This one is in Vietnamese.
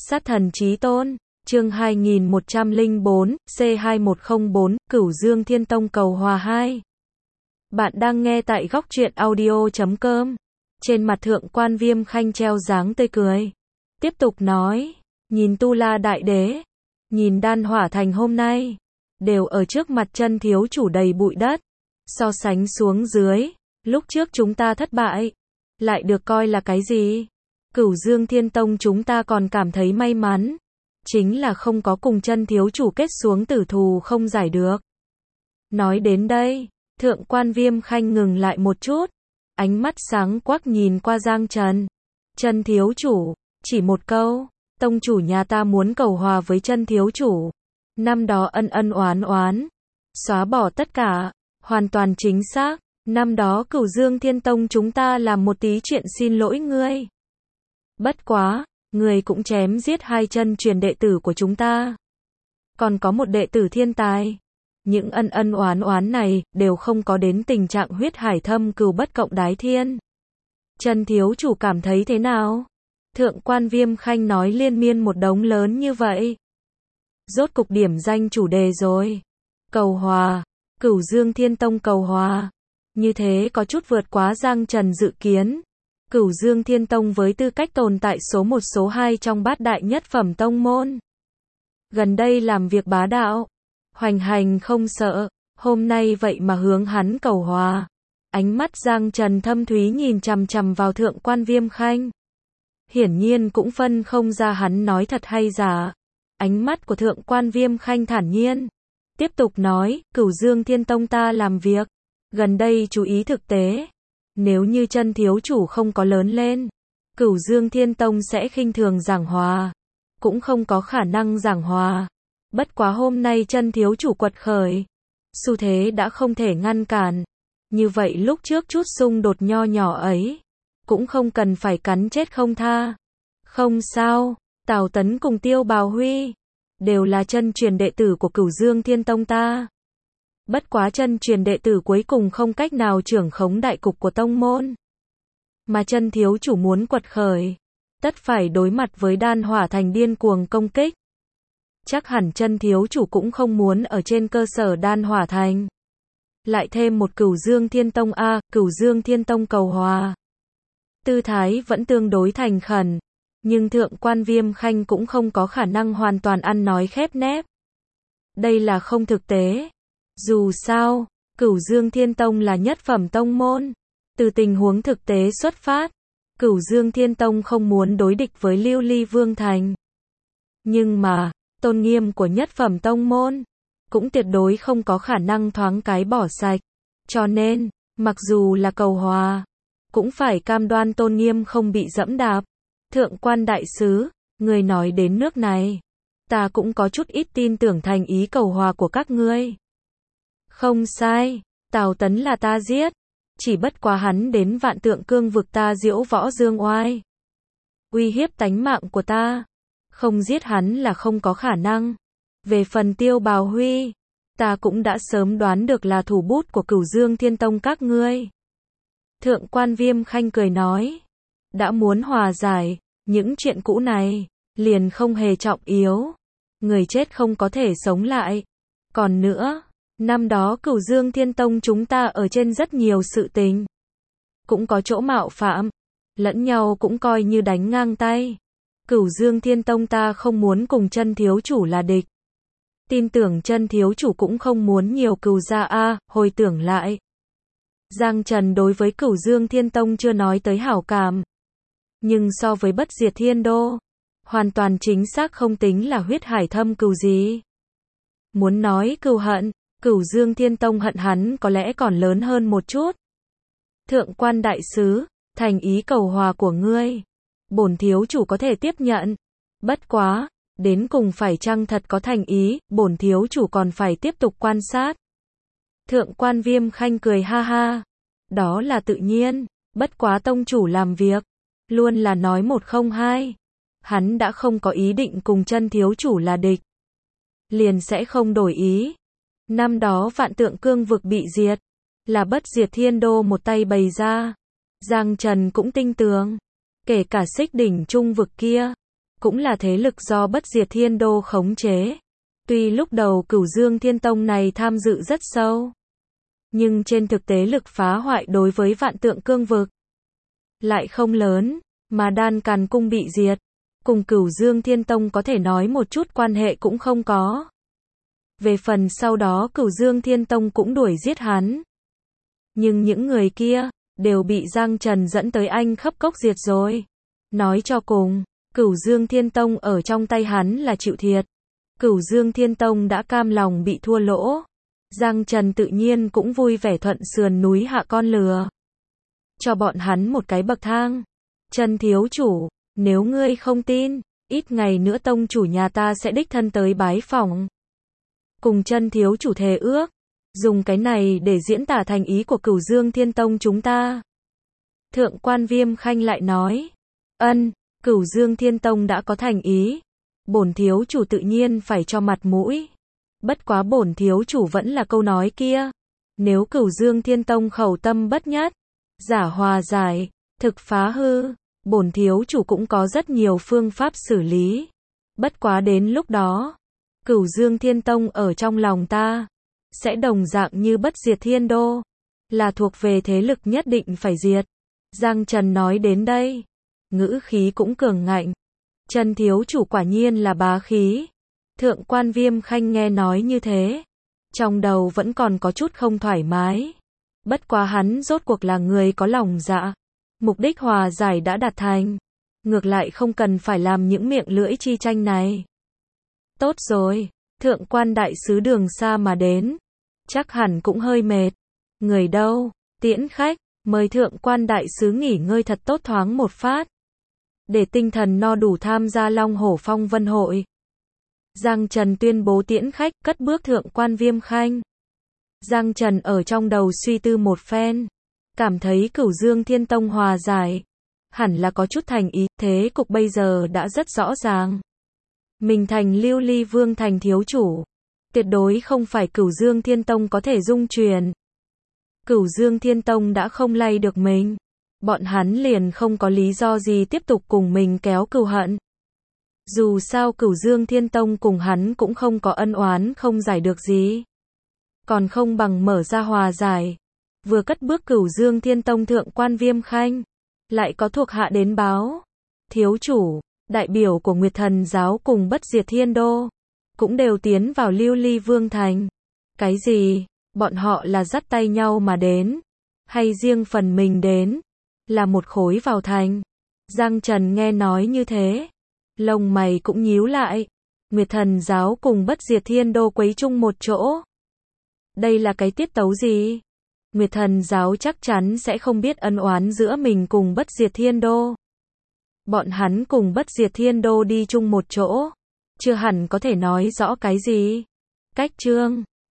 Sát thần chí tôn, chương 2104, C2104, Cửu Dương Thiên Tông cầu hòa 2. Bạn đang nghe tại góc truyện audio.com. Trên mặt Thượng Quan Viêm Khanh treo dáng tươi cười. Tiếp tục nói, nhìn Tu La Đại Đế, nhìn Đan Hỏa Thành hôm nay, đều ở trước mặt chân thiếu chủ đầy bụi đất. So sánh xuống dưới, lúc trước chúng ta thất bại, lại được coi là cái gì? Cửu Dương Thiên Tông chúng ta còn cảm thấy may mắn, chính là không có cùng chân thiếu chủ kết xuống tử thù không giải được. Nói đến đây, Thượng Quan Viêm Khanh ngừng lại một chút, ánh mắt sáng quắc nhìn qua Giang Trần. Chân thiếu chủ, chỉ một câu, tông chủ nhà ta muốn cầu hòa với chân thiếu chủ. Năm đó ân ân oán oán, xóa bỏ tất cả, hoàn toàn chính xác. Năm đó Cửu Dương Thiên Tông chúng ta làm một tí chuyện xin lỗi ngươi. Bất quá, ngươi cũng chém giết hai chân truyền đệ tử của chúng ta. Còn có một đệ tử thiên tài. Những ân ân oán oán này đều không có đến tình trạng huyết hải thâm cừu bất cộng đái thiên. Chân thiếu chủ cảm thấy thế nào? Thượng Quan Viêm Khanh nói liên miên một đống lớn như vậy. Rốt cục điểm danh chủ đề rồi. Cầu hòa, Cửu Dương Thiên Tông cầu hòa. Như thế có chút vượt quá Giang Trần dự kiến. Cửu Dương Thiên Tông với tư cách tồn tại số 1 số 2 trong bát đại nhất phẩm tông môn. Gần đây làm việc bá đạo, hoành hành không sợ, hôm nay vậy mà hướng hắn cầu hòa. Ánh mắt Giang Trần thâm thúy nhìn chằm chằm vào Thượng Quan Viêm Khanh. Hiển nhiên cũng phân không ra hắn nói thật hay giả. Ánh mắt của Thượng Quan Viêm Khanh thản nhiên. Tiếp tục nói, Cửu Dương Thiên Tông ta làm việc. Gần đây chú ý thực tế. Nếu như chân thiếu chủ không có lớn lên, Cửu Dương Thiên Tông sẽ khinh thường giảng hòa. Cũng không có khả năng giảng hòa. Bất quá hôm nay chân thiếu chủ quật khởi. Xu thế đã không thể ngăn cản. Như vậy lúc trước chút xung đột nho nhỏ ấy, cũng không cần phải cắn chết không tha. Không sao, Tào Tấn cùng Tiêu Bào Huy đều là chân truyền đệ tử của Cửu Dương Thiên Tông ta. Bất quá chân truyền đệ tử cuối cùng không cách nào trưởng khống đại cục của tông môn. Mà chân thiếu chủ muốn quật khởi, tất phải đối mặt với Đan Hỏa Thành điên cuồng công kích. Chắc hẳn chân thiếu chủ cũng không muốn ở trên cơ sở Đan Hỏa Thành lại thêm một Cửu Dương Thiên Tông a, Cửu Dương Thiên Tông cầu hòa. Tư thái vẫn tương đối thành khẩn, nhưng Thượng Quan Viêm Khanh cũng không có khả năng hoàn toàn ăn nói khép nép. Đây là không thực tế. Dù sao, Cửu Dương Thiên Tông là nhất phẩm tông môn. Từ tình huống thực tế xuất phát, Cửu Dương Thiên Tông không muốn đối địch với Lưu Ly Vương Thành. Nhưng mà, tôn nghiêm của nhất phẩm tông môn cũng tuyệt đối không có khả năng thoáng cái bỏ sạch. Cho nên, mặc dù là cầu hòa, cũng phải cam đoan tôn nghiêm không bị dẫm đạp. Thượng Quan đại sứ, người nói đến nước này, ta cũng có chút ít tin tưởng thành ý cầu hòa của các ngươi. Không sai, Tào Tấn là ta giết, chỉ bất quá hắn đến Vạn Tượng Cương vực ta diễu võ dương oai, uy hiếp tánh mạng của ta, không giết hắn là không có khả năng. Về phần Tiêu Bào Huy, ta cũng đã sớm đoán được là thủ bút của Cửu Dương Thiên Tông các ngươi. Thượng Quan Viêm Khanh cười nói, đã muốn hòa giải, những chuyện cũ này liền không hề trọng yếu. Người chết không có thể sống lại. Còn nữa, năm đó Cửu Dương Thiên Tông chúng ta ở trên rất nhiều sự tình, cũng có chỗ mạo phạm, lẫn nhau cũng coi như đánh ngang tay. Cửu Dương Thiên Tông ta không muốn cùng chân thiếu chủ là địch. Tin tưởng chân thiếu chủ cũng không muốn nhiều cừu gia a. Hồi tưởng lại, Giang Trần đối với Cửu Dương Thiên Tông chưa nói tới hảo cảm, nhưng so với Bất Diệt Thiên Đô, hoàn toàn chính xác không tính là huyết hải thâm cừu gì. Muốn nói cừu hận, Cửu Dương Thiên Tông hận hắn có lẽ còn lớn hơn một chút. Thượng Quan đại sứ, thành ý cầu hòa của ngươi, bổn thiếu chủ có thể tiếp nhận. Bất quá, đến cùng phải chăng thật có thành ý, bổn thiếu chủ còn phải tiếp tục quan sát. Thượng Quan Viêm Khanh cười ha ha. Đó là tự nhiên, bất quá tông chủ làm việc, luôn là nói một không hai. Hắn đã không có ý định cùng chân thiếu chủ là địch, liền sẽ không đổi ý. Năm đó Vạn Tượng Cương vực bị diệt, là Bất Diệt Thiên Đô một tay bày ra. Giang Trần cũng tinh tường, kể cả Xích Đỉnh Trung vực kia, cũng là thế lực do Bất Diệt Thiên Đô khống chế. Tuy lúc đầu Cửu Dương Thiên Tông này tham dự rất sâu, nhưng trên thực tế lực phá hoại đối với Vạn Tượng Cương vực lại không lớn, mà Đan Càn Cung bị diệt, cùng Cửu Dương Thiên Tông có thể nói một chút quan hệ cũng không có. Về phần sau đó Cửu Dương Thiên Tông cũng đuổi giết hắn. Nhưng những người kia đều bị Giang Trần dẫn tới Anh Khấp Cốc diệt rồi. Nói cho cùng, Cửu Dương Thiên Tông ở trong tay hắn là chịu thiệt. Cửu Dương Thiên Tông đã cam lòng bị thua lỗ. Giang Trần tự nhiên cũng vui vẻ thuận sườn núi hạ con lừa. Cho bọn hắn một cái bậc thang. Trần thiếu chủ, nếu ngươi không tin, ít ngày nữa tông chủ nhà ta sẽ đích thân tới bái phỏng. Cùng Trần thiếu chủ thề ước, dùng cái này để diễn tả thành ý của Cửu Dương Thiên Tông chúng ta. Thượng quan Viêm Khanh lại nói, Cửu Dương Thiên Tông đã có thành ý, bổn thiếu chủ tự nhiên phải cho mặt mũi. Bất quá bổn thiếu chủ vẫn là câu nói kia, nếu Cửu Dương Thiên Tông khẩu tâm bất nhất, giả hòa giải, thực phá hư, bổn thiếu chủ cũng có rất nhiều phương pháp xử lý. Bất quá đến lúc đó, Cửu Dương Thiên Tông ở trong lòng ta sẽ đồng dạng như Bất Diệt Thiên Đô, là thuộc về thế lực nhất định phải diệt. Giang Trần nói đến đây, ngữ khí cũng cường ngạnh. Trần thiếu chủ quả nhiên là bá khí. Thượng quan Viêm Khanh nghe nói như thế, trong đầu vẫn còn có chút không thoải mái. Bất quá hắn rốt cuộc là người có lòng dạ, mục đích hòa giải đã đạt thành, ngược lại không cần phải làm những miệng lưỡi chi tranh này. Tốt rồi, thượng quan đại sứ đường xa mà đến, chắc hẳn cũng hơi mệt. Người đâu, tiễn khách, mời thượng quan đại sứ nghỉ ngơi thật tốt thoáng một phát, để tinh thần no đủ tham gia Long Hổ Phong Vân hội. Giang Trần tuyên bố tiễn khách, cất bước thượng quan Viêm Khanh. Giang Trần ở trong đầu suy tư một phen, cảm thấy Cửu Dương Thiên Tông hòa giải, hẳn là có chút thành ý, thế cục bây giờ đã rất rõ ràng. Mình thành Lưu Ly Vương thành thiếu chủ, tuyệt đối không phải Cửu Dương Thiên Tông có thể dung chuyển. Cửu Dương Thiên Tông đã không lay được mình, bọn hắn liền không có lý do gì tiếp tục cùng mình kéo cừu hận. Dù sao Cửu Dương Thiên Tông cùng hắn cũng không có ân oán không giải được gì, còn không bằng mở ra hòa giải. Vừa cất bước Cửu Dương Thiên Tông thượng quan Viêm Khanh lại có thuộc hạ đến báo, thiếu chủ, đại biểu của Nguyệt Thần giáo cùng Bất Diệt Thiên Đô cũng đều tiến vào Lưu Ly Vương thành. Cái gì? Bọn họ là dắt tay nhau mà đến, hay riêng phần mình đến, là một khối vào thành? Giang Trần nghe nói như thế, lông mày cũng nhíu lại. Nguyệt Thần giáo cùng Bất Diệt Thiên Đô quấy chung một chỗ, đây là cái tiết tấu gì? Nguyệt Thần giáo chắc chắn sẽ không biết ân oán giữa mình cùng Bất Diệt Thiên Đô. Bọn hắn cùng Bất Diệt Thiên Đô đi chung một chỗ, chưa hẳn có thể nói rõ cái gì. Cách chương